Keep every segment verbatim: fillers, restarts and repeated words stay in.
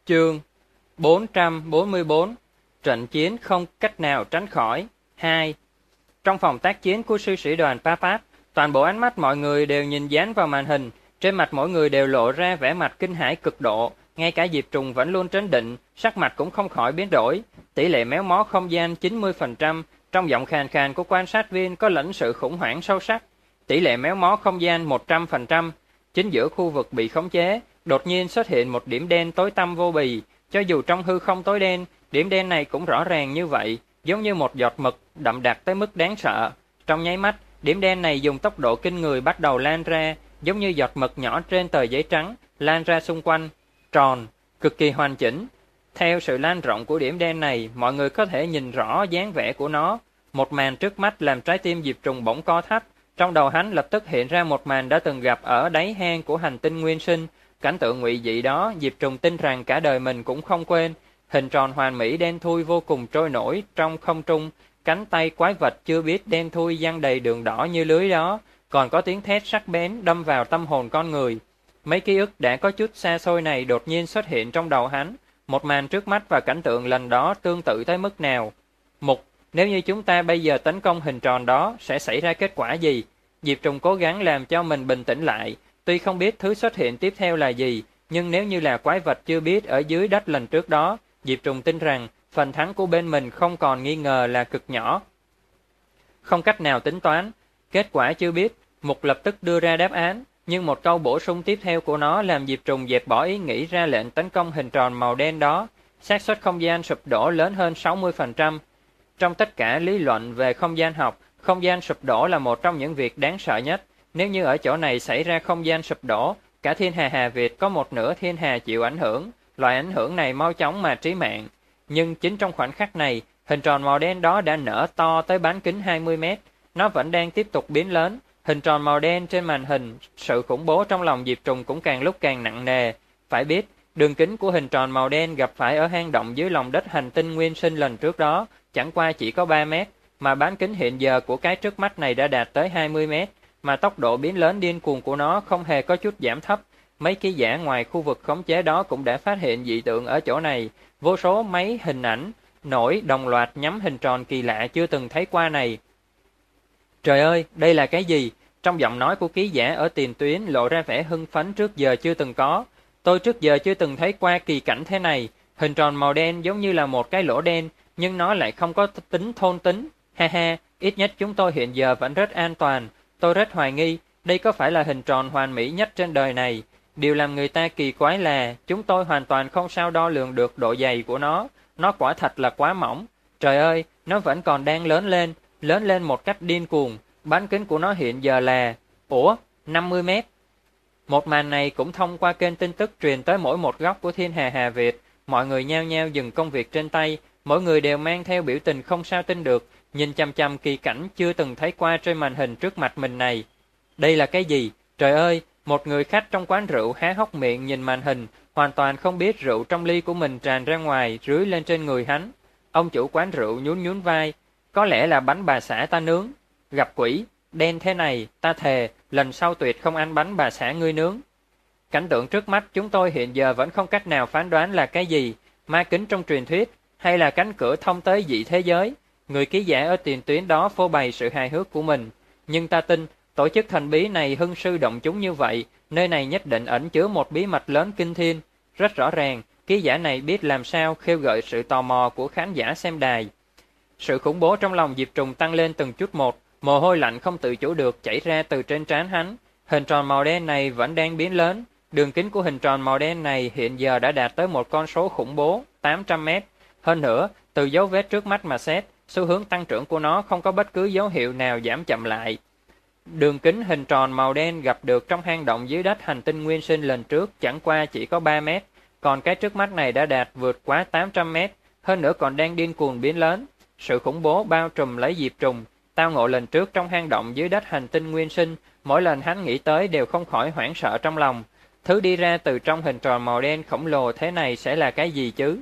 Chương bốn trăm bốn mươi bốn. Trận chiến không cách nào tránh khỏi. hai. Trong phòng tác chiến của sư sĩ đoàn Papat, toàn bộ ánh mắt mọi người đều nhìn dán vào màn hình, trên mặt mỗi người đều lộ ra vẻ mặt kinh hãi cực độ, ngay cả Diệp Trùng vẫn luôn trấn định, sắc mặt cũng không khỏi biến đổi. Tỷ lệ méo mó không gian chín mươi phần trăm, trong giọng khàn khàn của quan sát viên có lẫn sự khủng hoảng sâu sắc. Tỷ lệ méo mó không gian một trăm phần trăm. Chính giữa khu vực bị khống chế, đột nhiên xuất hiện một điểm đen tối tăm vô bì, cho dù trong hư không tối đen, điểm đen này cũng rõ ràng như vậy, giống như một giọt mực, đậm đặc tới mức đáng sợ. Trong nháy mắt, điểm đen này dùng tốc độ kinh người bắt đầu lan ra, giống như giọt mực nhỏ trên tờ giấy trắng, lan ra xung quanh, tròn, cực kỳ hoàn chỉnh. Theo sự lan rộng của điểm đen này, mọi người có thể nhìn rõ dáng vẻ của nó. Một màn trước mắt làm trái tim Diệp Trùng bỗng co thắt, trong đầu hắn lập tức hiện ra một màn đã từng gặp ở đáy hang của hành tinh Nguyên Sinh. Cảnh tượng ngụy dị đó, Diệp Trùng tin rằng cả đời mình cũng không quên. Hình tròn hoàn mỹ đen thui vô cùng trôi nổi trong không trung, cánh tay quái vật chưa biết đen thui giăng đầy đường đỏ như lưới đó, còn có tiếng thét sắc bén đâm vào tâm hồn con người. Mấy ký ức đã có chút xa xôi này đột nhiên xuất hiện trong đầu hắn. Một màn trước mắt và cảnh tượng lần đó tương tự tới mức nào? Mục, nếu như chúng ta bây giờ tấn công hình tròn đó, sẽ xảy ra kết quả gì? Diệp Trùng cố gắng làm cho mình bình tĩnh lại. Tuy không biết thứ xuất hiện tiếp theo là gì, nhưng nếu như là quái vật chưa biết ở dưới đất lần trước đó, Diệp Trùng tin rằng phần thắng của bên mình không còn nghi ngờ là cực nhỏ. Không cách nào tính toán, kết quả chưa biết, Mục lập tức đưa ra đáp án, nhưng một câu bổ sung tiếp theo của nó làm Diệp Trùng dẹp bỏ ý nghĩ ra lệnh tấn công hình tròn màu đen đó. Xác suất không gian sụp đổ lớn hơn sáu mươi phần trăm. Trong tất cả lý luận về không gian học, không gian sụp đổ là một trong những việc đáng sợ nhất. Nếu như ở chỗ này xảy ra không gian sụp đổ, cả thiên hà Hà Việt có một nửa thiên hà chịu ảnh hưởng. Loại ảnh hưởng này mau chóng mà trí mạng. Nhưng chính trong khoảnh khắc này, hình tròn màu đen đó đã nở to tới bán kính hai mươi mét. Nó vẫn đang tiếp tục biến lớn. Hình tròn màu đen trên màn hình, sự khủng bố trong lòng Diệp Trùng cũng càng lúc càng nặng nề. Phải biết, đường kính của hình tròn màu đen gặp phải ở hang động dưới lòng đất hành tinh Nguyên Sinh lần trước đó, chẳng qua chỉ có ba mét, mà bán kính hiện giờ của cái trước mắt này đã đạt tới hai mươi mét, mà tốc độ biến lớn điên cuồng của nó không hề có chút giảm thấp. Mấy ký giả ngoài khu vực khống chế đó cũng đã phát hiện dị tượng ở chỗ này, vô số máy hình ảnh nổi đồng loạt nhắm hình tròn kỳ lạ chưa từng thấy qua này. Trời ơi, đây là cái gì? Trong giọng nói của ký giả ở tiền tuyến lộ ra vẻ hưng phấn trước giờ chưa từng có. Tôi trước giờ chưa từng thấy qua kỳ cảnh thế này, hình tròn màu đen giống như là một cái lỗ đen, nhưng nó lại không có tính thôn tính. Ha ha, ít nhất chúng tôi hiện giờ vẫn rất an toàn. Tôi rất hoài nghi, đây có phải là hình tròn hoàn mỹ nhất trên đời này. Điều làm người ta kỳ quái là, chúng tôi hoàn toàn không sao đo lường được độ dày của nó. Nó quả thật là quá mỏng. Trời ơi, nó vẫn còn đang lớn lên, lớn lên một cách điên cuồng. Bán kính của nó hiện giờ là, ủa, năm mươi mét. Một màn này cũng thông qua kênh tin tức truyền tới mỗi một góc của thiên hà Hà Việt. Mọi người nhao nhao dừng công việc trên tay, mỗi người đều mang theo biểu tình không sao tin được, nhìn chằm chằm kỳ cảnh chưa từng thấy qua trên màn hình trước mặt mình này. Đây là cái gì? Trời ơi, một người khách trong quán rượu há hốc miệng nhìn màn hình, hoàn toàn không biết rượu trong ly của mình tràn ra ngoài, rưới lên trên người hắn. Ông chủ quán rượu nhún nhún vai, có lẽ là bánh bà xã ta nướng. Gặp quỷ, đen thế này, ta thề, lần sau tuyệt không ăn bánh bà xã ngươi nướng. Cảnh tượng trước mắt chúng tôi hiện giờ vẫn không cách nào phán đoán là cái gì, ma kính trong truyền thuyết, hay là cánh cửa thông tới dị thế giới. Người ký giả ở tiền tuyến đó phô bày sự hài hước của mình. Nhưng ta tin, tổ chức thần bí này hưng sư động chúng như vậy, nơi này nhất định ẩn chứa một bí mật lớn kinh thiên. Rất rõ ràng, ký giả này biết làm sao khêu gợi sự tò mò của khán giả xem đài. Sự khủng bố trong lòng Diệp Trùng tăng lên từng chút một, mồ hôi lạnh không tự chủ được chảy ra từ trên trán hắn. Hình tròn màu đen này vẫn đang biến lớn. Đường kính của hình tròn màu đen này hiện giờ đã đạt tới một con số khủng bố, tám trăm mét. Hơn nữa, từ dấu vết trước mắt mà xét, xu hướng tăng trưởng của nó không có bất cứ dấu hiệu nào giảm chậm lại. Đường kính hình tròn màu đen gặp được trong hang động dưới đất hành tinh Nguyên Sinh lần trước chẳng qua chỉ có ba mét, còn cái trước mắt này đã đạt vượt quá tám trăm mét, hơn nữa còn đang điên cuồng biến lớn. Sự khủng bố bao trùm lấy Diệp Trùng. Tao ngộ lần trước trong hang động dưới đất hành tinh Nguyên Sinh, mỗi lần hắn nghĩ tới đều không khỏi hoảng sợ trong lòng. Thứ đi ra từ trong hình tròn màu đen khổng lồ thế này sẽ là cái gì chứ?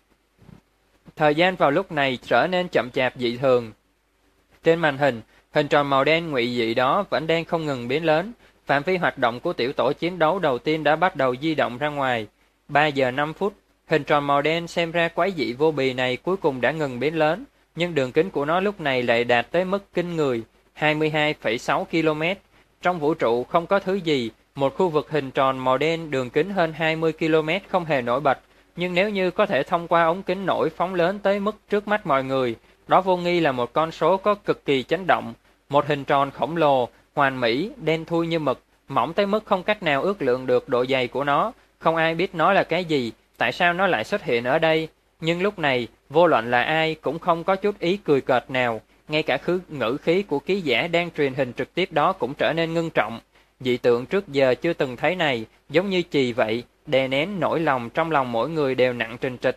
Thời gian vào lúc này trở nên chậm chạp dị thường. Trên màn hình, hình tròn màu đen ngụy dị đó vẫn đang không ngừng biến lớn. Phạm vi hoạt động của tiểu tổ chiến đấu đầu tiên đã bắt đầu di động ra ngoài. ba giờ năm phút, Hình tròn màu đen xem ra quái dị vô bì này cuối cùng đã ngừng biến lớn, nhưng đường kính của nó lúc này lại đạt tới mức kinh người, hai mươi hai phẩy sáu ki lô mét. Trong vũ trụ không có thứ gì, một khu vực hình tròn màu đen đường kính hơn hai mươi ki lô mét không hề nổi bật, nhưng nếu như có thể thông qua ống kính nổi phóng lớn tới mức trước mắt mọi người, đó vô nghi là một con số có cực kỳ chấn động. Một hình tròn khổng lồ, hoàn mỹ, đen thui như mực, mỏng tới mức không cách nào ước lượng được độ dày của nó, không ai biết nó là cái gì, tại sao nó lại xuất hiện ở đây. Nhưng lúc này, vô luận là ai cũng không có chút ý cười cợt nào, ngay cả khứ ngữ khí của ký giả đang truyền hình trực tiếp đó cũng trở nên ngưng trọng. Dị tượng trước giờ chưa từng thấy này, giống như chì vậy, đè nén nỗi lòng trong lòng mỗi người đều nặng trịch trịch.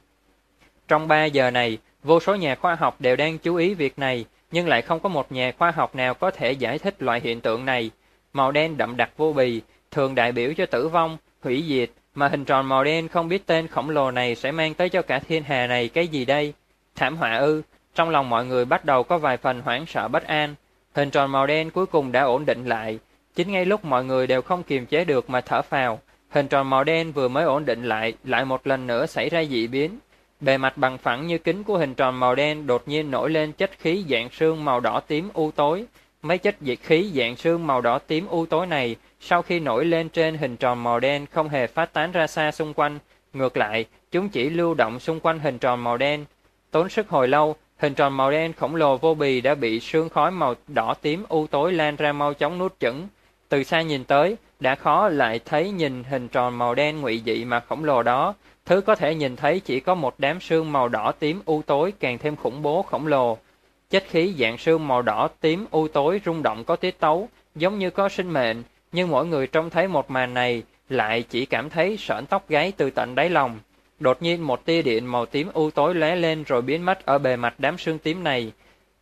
Trong ba giờ này, vô số nhà khoa học đều đang chú ý việc này, nhưng lại không có một nhà khoa học nào có thể giải thích loại hiện tượng này. Màu đen đậm đặc vô bì, thường đại biểu cho tử vong, hủy diệt, mà hình tròn màu đen không biết tên khổng lồ này sẽ mang tới cho cả thiên hà này cái gì đây? Thảm họa ư? Trong lòng mọi người bắt đầu có vài phần hoảng sợ bất an. Hình tròn màu đen cuối cùng đã ổn định lại. Chính ngay lúc mọi người đều không kiềm chế được mà thở phào, hình tròn màu đen vừa mới ổn định lại, lại một lần nữa xảy ra dị biến. Bề mặt bằng phẳng như kính của hình tròn màu đen đột nhiên nổi lên chất khí dạng sương màu đỏ tím u tối. Mấy chất dịch khí dạng sương màu đỏ tím u tối này, sau khi nổi lên trên hình tròn màu đen không hề phát tán ra xa xung quanh, ngược lại, chúng chỉ lưu động xung quanh hình tròn màu đen. Tốn sức hồi lâu, hình tròn màu đen khổng lồ vô bì đã bị sương khói màu đỏ tím u tối lan ra mau chóng nuốt chửng. Từ xa nhìn tới, đã khó lại thấy nhìn hình tròn màu đen ngụy dị mà khổng lồ đó. Thứ có thể nhìn thấy chỉ có một đám sương màu đỏ tím u tối càng thêm khủng bố khổng lồ. Chất khí dạng sương màu đỏ tím u tối rung động có tiết tấu, giống như có sinh mệnh, nhưng mỗi người trông thấy một màn này lại chỉ cảm thấy sởn tóc gáy từ tận đáy lòng. Đột nhiên một tia điện màu tím u tối lóe lên rồi biến mất ở bề mặt đám sương tím này.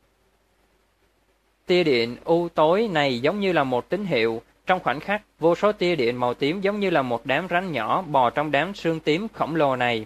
Tia điện u tối này giống như là một tín hiệu. Trong khoảnh khắc, vô số tia điện màu tím giống như là một đám rắn nhỏ bò trong đám sương tím khổng lồ này.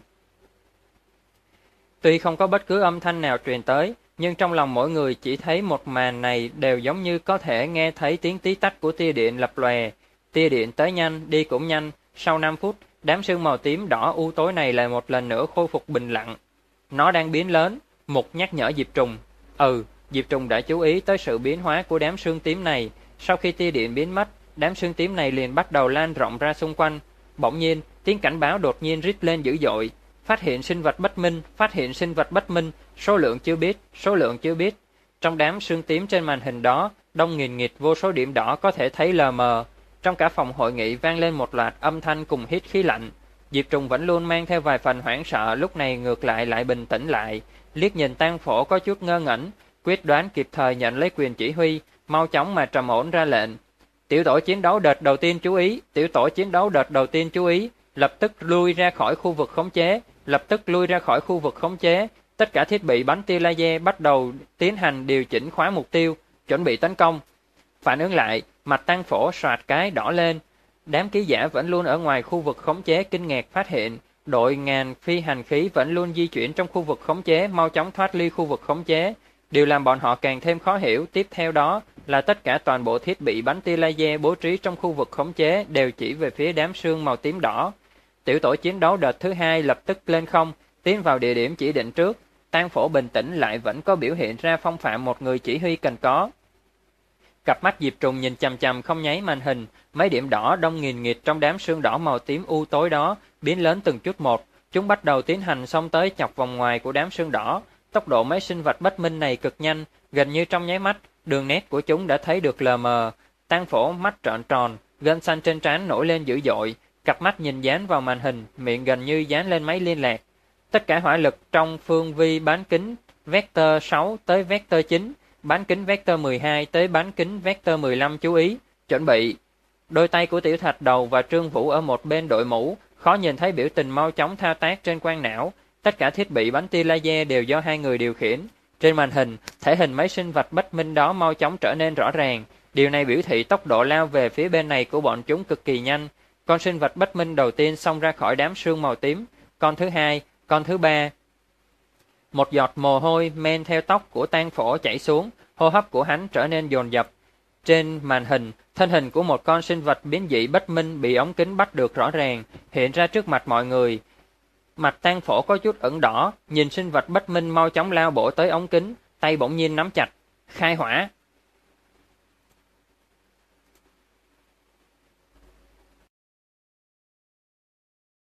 Tuy không có bất cứ âm thanh nào truyền tới, nhưng trong lòng mỗi người chỉ thấy một màn này đều giống như có thể nghe thấy tiếng tí tách của tia điện lập lòe. Tia điện tới nhanh, đi cũng nhanh. Sau năm phút, đám sương màu tím đỏ u tối này lại một lần nữa khôi phục bình lặng. Nó đang biến lớn. Mục nhắc nhở Diệp Trùng. Ừ, Diệp Trùng đã chú ý tới sự biến hóa của đám sương tím này. Sau khi tia điện biến mất, đám sương tím này liền bắt đầu lan rộng ra xung quanh. Bỗng nhiên, tiếng cảnh báo đột nhiên rít lên dữ dội. Phát hiện sinh vật bất minh, phát hiện sinh vật bất minh, số lượng chưa biết, số lượng chưa biết. Trong đám sương tím trên màn hình đó, đông nghìn nghịt vô số điểm đỏ có thể thấy lờ mờ. Trong cả phòng hội nghị vang lên một loạt âm thanh cùng hít khí lạnh. Diệp Trùng vẫn luôn mang theo vài phần hoảng sợ, lúc này ngược lại lại bình tĩnh lại, liếc nhìn Tang Phổ có chút ngơ ngẩn, quyết đoán kịp thời nhận lấy quyền chỉ huy, mau chóng mà trầm ổn ra lệnh. Tiểu tổ chiến đấu đợt đầu tiên chú ý, tiểu tổ chiến đấu đợt đầu tiên chú ý, lập tức lui ra khỏi khu vực khống chế, lập tức lui ra khỏi khu vực khống chế, tất cả thiết bị bắn tia laser bắt đầu tiến hành điều chỉnh khóa mục tiêu, chuẩn bị tấn công. Phản ứng lại, mặt Tang Phổ soạt cái đỏ lên. Đám ký giả vẫn luôn ở ngoài khu vực khống chế kinh ngạc phát hiện, đội ngàn phi hành khí vẫn luôn di chuyển trong khu vực khống chế, mau chóng thoát ly khu vực khống chế. Điều làm bọn họ càng thêm khó hiểu tiếp theo đó là tất cả toàn bộ thiết bị bắn tia laser bố trí trong khu vực khống chế đều chỉ về phía đám sương màu tím đỏ. Tiểu tổ chiến đấu đợt thứ hai lập tức lên không, tiến vào địa điểm chỉ định trước. Tang Phổ bình tĩnh lại vẫn có biểu hiện ra phong phạm một người chỉ huy cần có. Cặp mắt Diệp Trùng nhìn chằm chằm không nháy màn hình, mấy điểm đỏ đông nghìn nghịt trong đám sương đỏ màu tím u tối đó biến lớn từng chút một, chúng bắt đầu tiến hành xông tới chọc vòng ngoài của đám sương đỏ. Tốc độ mấy sinh vật bất minh này cực nhanh, gần như trong nháy mắt, đường nét của chúng đã thấy được lờ mờ. Tang Phổ mắt trợn tròn, gân xanh trên trán nổi lên dữ dội, cặp mắt nhìn dán vào màn hình, miệng gần như dán lên máy liên lạc. Tất cả hỏa lực trong phương vi bán kính vector sáu tới vector chín, bán kính vector mười hai tới bán kính vector mười lăm chú ý, chuẩn bị. Đôi tay của Tiểu Thạch Đầu và Trương Vũ ở một bên đội mũ, khó nhìn thấy biểu tình mau chóng thao tác trên quang não. Tất cả thiết bị bắn tia laser đều do hai người điều khiển. Trên màn hình, thể hình mấy sinh vật bất minh đó mau chóng trở nên rõ ràng. Điều này biểu thị tốc độ lao về phía bên này của bọn chúng cực kỳ nhanh. Con sinh vật bất minh đầu tiên xông ra khỏi đám sương màu tím. Con thứ hai, con thứ ba. Một giọt mồ hôi men theo tóc của Tang Phổ chảy xuống, hô hấp của hắn trở nên dồn dập. Trên màn hình, thân hình của một con sinh vật biến dị bất minh bị ống kính bắt được rõ ràng, hiện ra trước mặt mọi người. Mặt tang phổ có chút ửng đỏ, nhìn sinh vật bất minh mau chóng lao bộ tới ống kính, tay bỗng nhiên nắm chặt. Khai hỏa,